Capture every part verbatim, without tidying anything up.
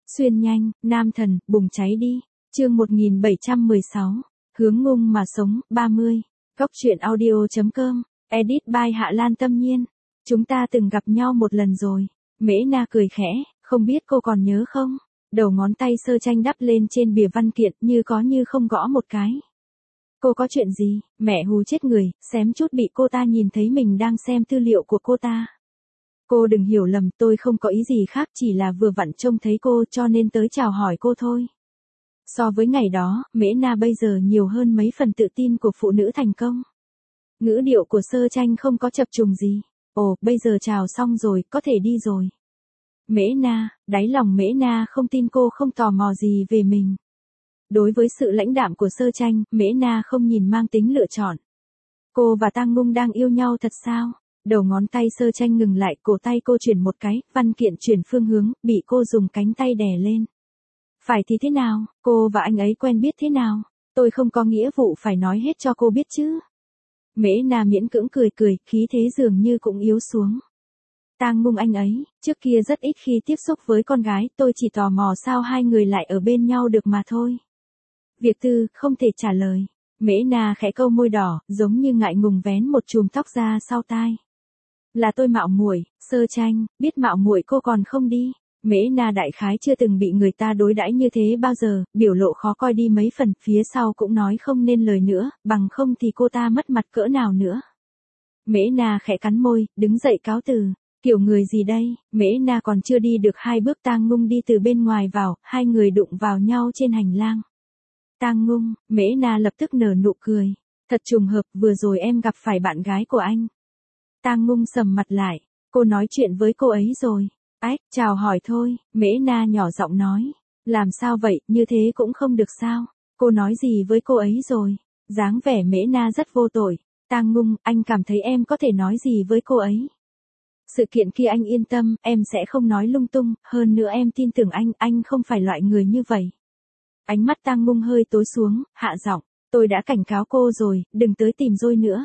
Xuyên nhanh, nam thần, bùng cháy đi. Chương một nghìn bảy trăm mười sáu. Hướng ngung mà sống, ba mươi. Góc truyện audio.com. Edit by Hạ Lan Tâm Nhiên. Chúng ta từng gặp nhau một lần rồi. Mễ Na cười khẽ, không biết cô còn nhớ không? Đầu ngón tay Sơ Tranh đắp lên trên bìa văn kiện như có như không gõ một cái. Cô có chuyện gì? Mẹ hù chết người, xém chút bị cô ta nhìn thấy mình đang xem tư liệu của cô ta. Cô đừng hiểu lầm, tôi không có ý gì khác, chỉ là vừa vặn trông thấy cô cho nên tới chào hỏi cô thôi. So với ngày đó, Mễ Na bây giờ nhiều hơn mấy phần tự tin của phụ nữ thành công. Ngữ điệu của Sơ Tranh không có chập trùng gì. Ồ, bây giờ chào xong rồi, có thể đi rồi. Mễ Na, đáy lòng Mễ Na không tin cô không tò mò gì về mình. Đối với sự lãnh đạm của Sơ Tranh, Mễ Na không nhìn mang tính lựa chọn. Cô và Tang Ngung đang yêu nhau thật sao? Đầu ngón tay Sơ Tranh ngừng lại, cổ tay cô chuyển một cái, văn kiện chuyển phương hướng, bị cô dùng cánh tay đè lên. Phải thì thế nào, cô và anh ấy quen biết thế nào? Tôi không có nghĩa vụ phải nói hết cho cô biết chứ. Mễ Na miễn cưỡng cười cười, khí thế dường như cũng yếu xuống. Tang Ngung anh ấy, trước kia rất ít khi tiếp xúc với con gái, tôi chỉ tò mò sao hai người lại ở bên nhau được mà thôi. Việc tư, không thể trả lời. Mễ Na khẽ câu môi đỏ, giống như ngại ngùng vén một chùm tóc ra sau tai. Là tôi mạo muội, Sơ Tranh, biết mạo muội cô còn không đi. Mễ Na đại khái chưa từng bị người ta đối đãi như thế bao giờ, biểu lộ khó coi đi mấy phần, phía sau cũng nói không nên lời nữa, bằng không thì cô ta mất mặt cỡ nào nữa. Mễ Na khẽ cắn môi, đứng dậy cáo từ. Kiểu người gì đây? Mễ Na còn chưa đi được hai bước, Tang Ngung đi từ bên ngoài vào, hai người đụng vào nhau trên hành lang. Tang Ngung, Mễ Na lập tức nở nụ cười. Thật trùng hợp, vừa rồi em gặp phải bạn gái của anh. Tang Ngung sầm mặt lại, cô nói chuyện với cô ấy rồi. Ách, chào hỏi thôi, Mễ Na nhỏ giọng nói. Làm sao vậy, như thế cũng không được sao? Cô nói gì với cô ấy rồi? Dáng vẻ Mễ Na rất vô tội. Tang Ngung, anh cảm thấy em có thể nói gì với cô ấy? Sự kiện kia anh yên tâm, em sẽ không nói lung tung, hơn nữa em tin tưởng anh, anh không phải loại người như vậy. Ánh mắt Tang Ngung hơi tối xuống, hạ giọng, tôi đã cảnh cáo cô rồi, đừng tới tìm dôi nữa.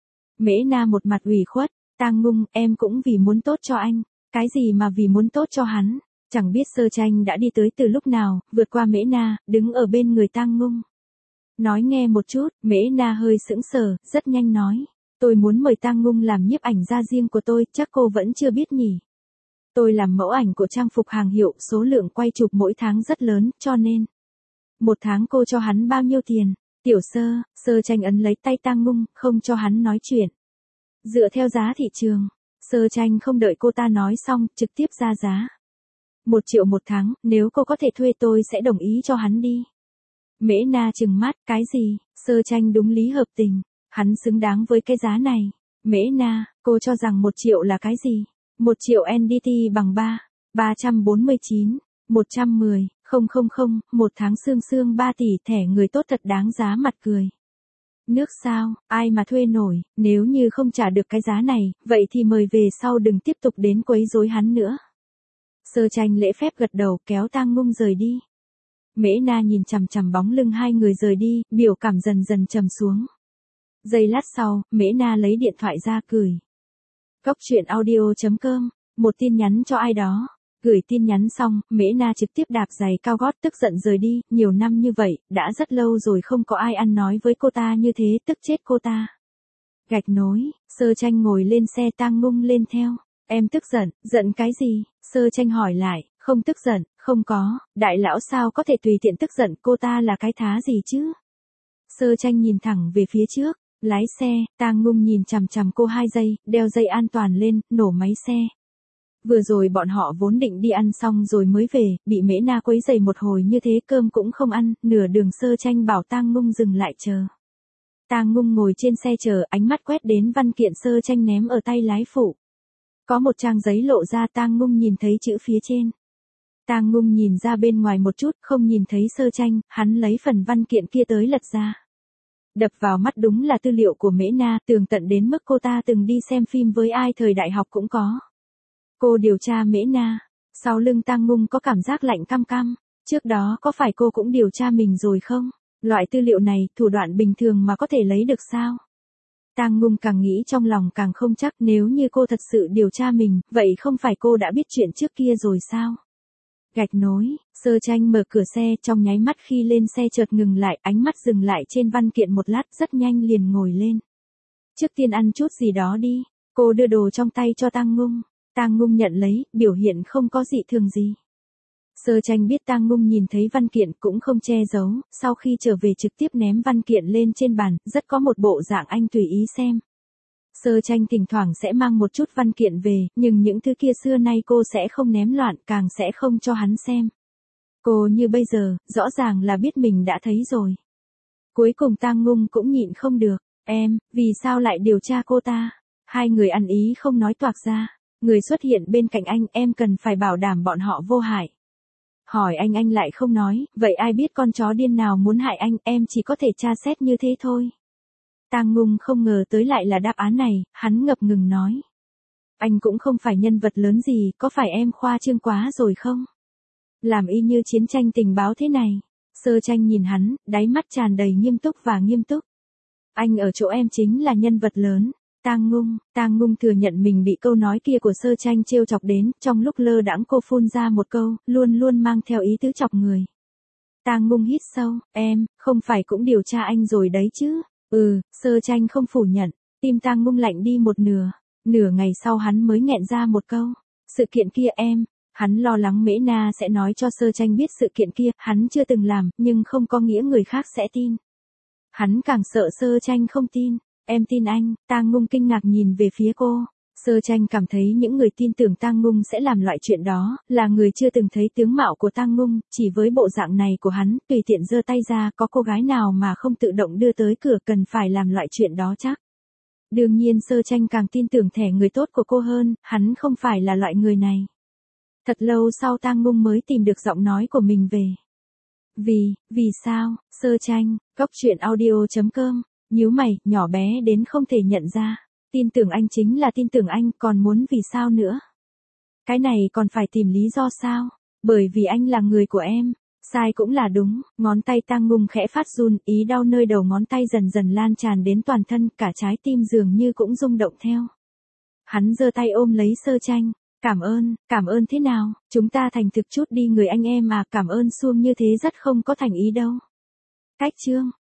Mễ Na một mặt ủy khuất, Tang Ngung, em cũng vì muốn tốt cho anh. Cái gì mà vì muốn tốt cho hắn? Chẳng biết Sơ Tranh đã đi tới từ lúc nào, vượt qua Mễ Na, đứng ở bên người Tang Ngung. Nói nghe một chút, Mễ Na hơi sững sờ, rất nhanh nói. Tôi muốn mời Tang Ngung làm nhiếp ảnh gia riêng của tôi, chắc cô vẫn chưa biết nhỉ. Tôi làm mẫu ảnh của trang phục hàng hiệu, số lượng quay chụp mỗi tháng rất lớn, cho nên. Một tháng cô cho hắn bao nhiêu tiền? Tiểu Sơ, Sơ Tranh ấn lấy tay Tang Ngung, không cho hắn nói chuyện. Dựa theo giá thị trường. Sơ Tranh không đợi cô ta nói xong, trực tiếp ra giá. Một triệu một tháng, nếu cô có thể thuê tôi sẽ đồng ý cho hắn đi. Mễ Na trừng mắt, cái gì? Sơ Tranh đúng lý hợp tình. Hắn xứng đáng với cái giá này. Mễ Na, cô cho rằng một triệu là cái gì? Một triệu en đê tê bằng ba. ba trăm bốn mươi chín. một trăm mười. Không không không, một tháng xương xương ba tỷ, thẻ người tốt thật đáng giá mặt cười. Nước sao, ai mà thuê nổi, nếu như không trả được cái giá này, vậy thì mời về sau đừng tiếp tục đến quấy rối hắn nữa. Sơ Tranh lễ phép gật đầu, kéo Tang Ngung rời đi. Mễ Na nhìn chằm chằm bóng lưng hai người rời đi, biểu cảm dần dần trầm xuống. Giây lát sau, Mễ Na lấy điện thoại ra cười. Góc truyện audio.com, một tin nhắn cho ai đó. Gửi tin nhắn xong, Mễ Na trực tiếp đạp giày cao gót tức giận rời đi, nhiều năm như vậy, đã rất lâu rồi không có ai ăn nói với cô ta như thế, tức chết cô ta. Gạch nối, Sơ Tranh ngồi lên xe, Tang Ngung lên theo. Em tức giận, giận cái gì? Sơ Tranh hỏi lại, không tức giận, không có, đại lão sao có thể tùy tiện tức giận, cô ta là cái thá gì chứ? Sơ Tranh nhìn thẳng về phía trước, lái xe, Tang Ngung nhìn chằm chằm cô hai giây, đeo dây an toàn lên, nổ máy xe. Vừa rồi bọn họ vốn định đi ăn xong rồi mới về, bị Mễ Na quấy rầy một hồi như thế, cơm cũng không ăn, nửa đường Sơ Tranh bảo Tang Ngung dừng lại chờ. Tang Ngung ngồi trên xe chờ, ánh mắt quét đến văn kiện Sơ Tranh ném ở tay lái phụ. Có một trang giấy lộ ra, Tang Ngung nhìn thấy chữ phía trên. Tang Ngung nhìn ra bên ngoài một chút, không nhìn thấy Sơ Tranh, hắn lấy phần văn kiện kia tới lật ra. Đập vào mắt đúng là tư liệu của Mễ Na, tường tận đến mức cô ta từng đi xem phim với ai thời đại học cũng có. Cô điều tra Mễ Na. Sau lưng Tang Ngung có cảm giác lạnh căm căm. Trước đó có phải cô cũng điều tra mình rồi không? Loại tư liệu này, thủ đoạn bình thường mà có thể lấy được sao? Tang Ngung càng nghĩ trong lòng càng không chắc, nếu như cô thật sự điều tra mình, vậy không phải cô đã biết chuyện trước kia rồi sao? Gạch nối, Sơ Tranh mở cửa xe, trong nháy mắt khi lên xe chợt ngừng lại, ánh mắt dừng lại trên văn kiện một lát, rất nhanh liền ngồi lên. Trước tiên ăn chút gì đó đi, cô đưa đồ trong tay cho Tang Ngung. Tang Ngung nhận lấy, biểu hiện không có dị thường gì. Sơ Tranh biết Tang Ngung nhìn thấy văn kiện cũng không che giấu, sau khi trở về trực tiếp ném văn kiện lên trên bàn, rất có một bộ dạng anh tùy ý xem. Sơ Tranh thỉnh thoảng sẽ mang một chút văn kiện về, nhưng những thứ kia xưa nay cô sẽ không ném loạn, càng sẽ không cho hắn xem. Cô như bây giờ, rõ ràng là biết mình đã thấy rồi. Cuối cùng Tang Ngung cũng nhịn không được, em, vì sao lại điều tra cô ta? Hai người ăn ý không nói toạc ra. Người xuất hiện bên cạnh anh, em cần phải bảo đảm bọn họ vô hại. Hỏi anh anh lại không nói, vậy ai biết con chó điên nào muốn hại anh, em chỉ có thể tra xét như thế thôi. Tang Ngung không ngờ tới lại là đáp án này, hắn ngập ngừng nói. Anh cũng không phải nhân vật lớn gì, có phải em khoa trương quá rồi không? Làm y như chiến tranh tình báo thế này. Sơ Tranh nhìn hắn, đáy mắt tràn đầy nghiêm túc và nghiêm túc. Anh ở chỗ em chính là nhân vật lớn. Tang Ngung, Tang Ngung thừa nhận mình bị câu nói kia của Sơ Tranh trêu chọc đến, trong lúc lơ đãng cô phun ra một câu, luôn luôn mang theo ý tứ chọc người. Tang Ngung hít sâu, em, không phải cũng điều tra anh rồi đấy chứ? Ừ, Sơ Tranh không phủ nhận, tim Tang Ngung lạnh đi một nửa, nửa ngày sau hắn mới nghẹn ra một câu, sự kiện kia em, hắn lo lắng Mễ Na sẽ nói cho Sơ Tranh biết sự kiện kia, hắn chưa từng làm, nhưng không có nghĩa người khác sẽ tin. Hắn càng sợ Sơ Tranh không tin. Em tin anh, Tang Ngung kinh ngạc nhìn về phía cô. Sơ Tranh cảm thấy những người tin tưởng Tang Ngung sẽ làm loại chuyện đó, là người chưa từng thấy tướng mạo của Tang Ngung, chỉ với bộ dạng này của hắn, tùy tiện giơ tay ra, có cô gái nào mà không tự động đưa tới cửa cần phải làm loại chuyện đó chắc. Đương nhiên Sơ Tranh càng tin tưởng thẻ người tốt của cô hơn, hắn không phải là loại người này. Thật lâu sau Tang Ngung mới tìm được giọng nói của mình về. Vì, vì sao, Sơ Tranh, góc truyện audio chấm com. Nhíu mày, nhỏ bé đến không thể nhận ra. Tin tưởng anh chính là tin tưởng anh, còn muốn vì sao nữa? Cái này còn phải tìm lý do sao? Bởi vì anh là người của em. Sai cũng là đúng, ngón tay Tang Ngung khẽ phát run, ý đau nơi đầu ngón tay dần dần lan tràn đến toàn thân, cả trái tim dường như cũng rung động theo. Hắn giơ tay ôm lấy Sơ Tranh. Cảm ơn, cảm ơn thế nào? Chúng ta thành thực chút đi người anh em à, cảm ơn suông như thế rất không có thành ý đâu. Cách chương.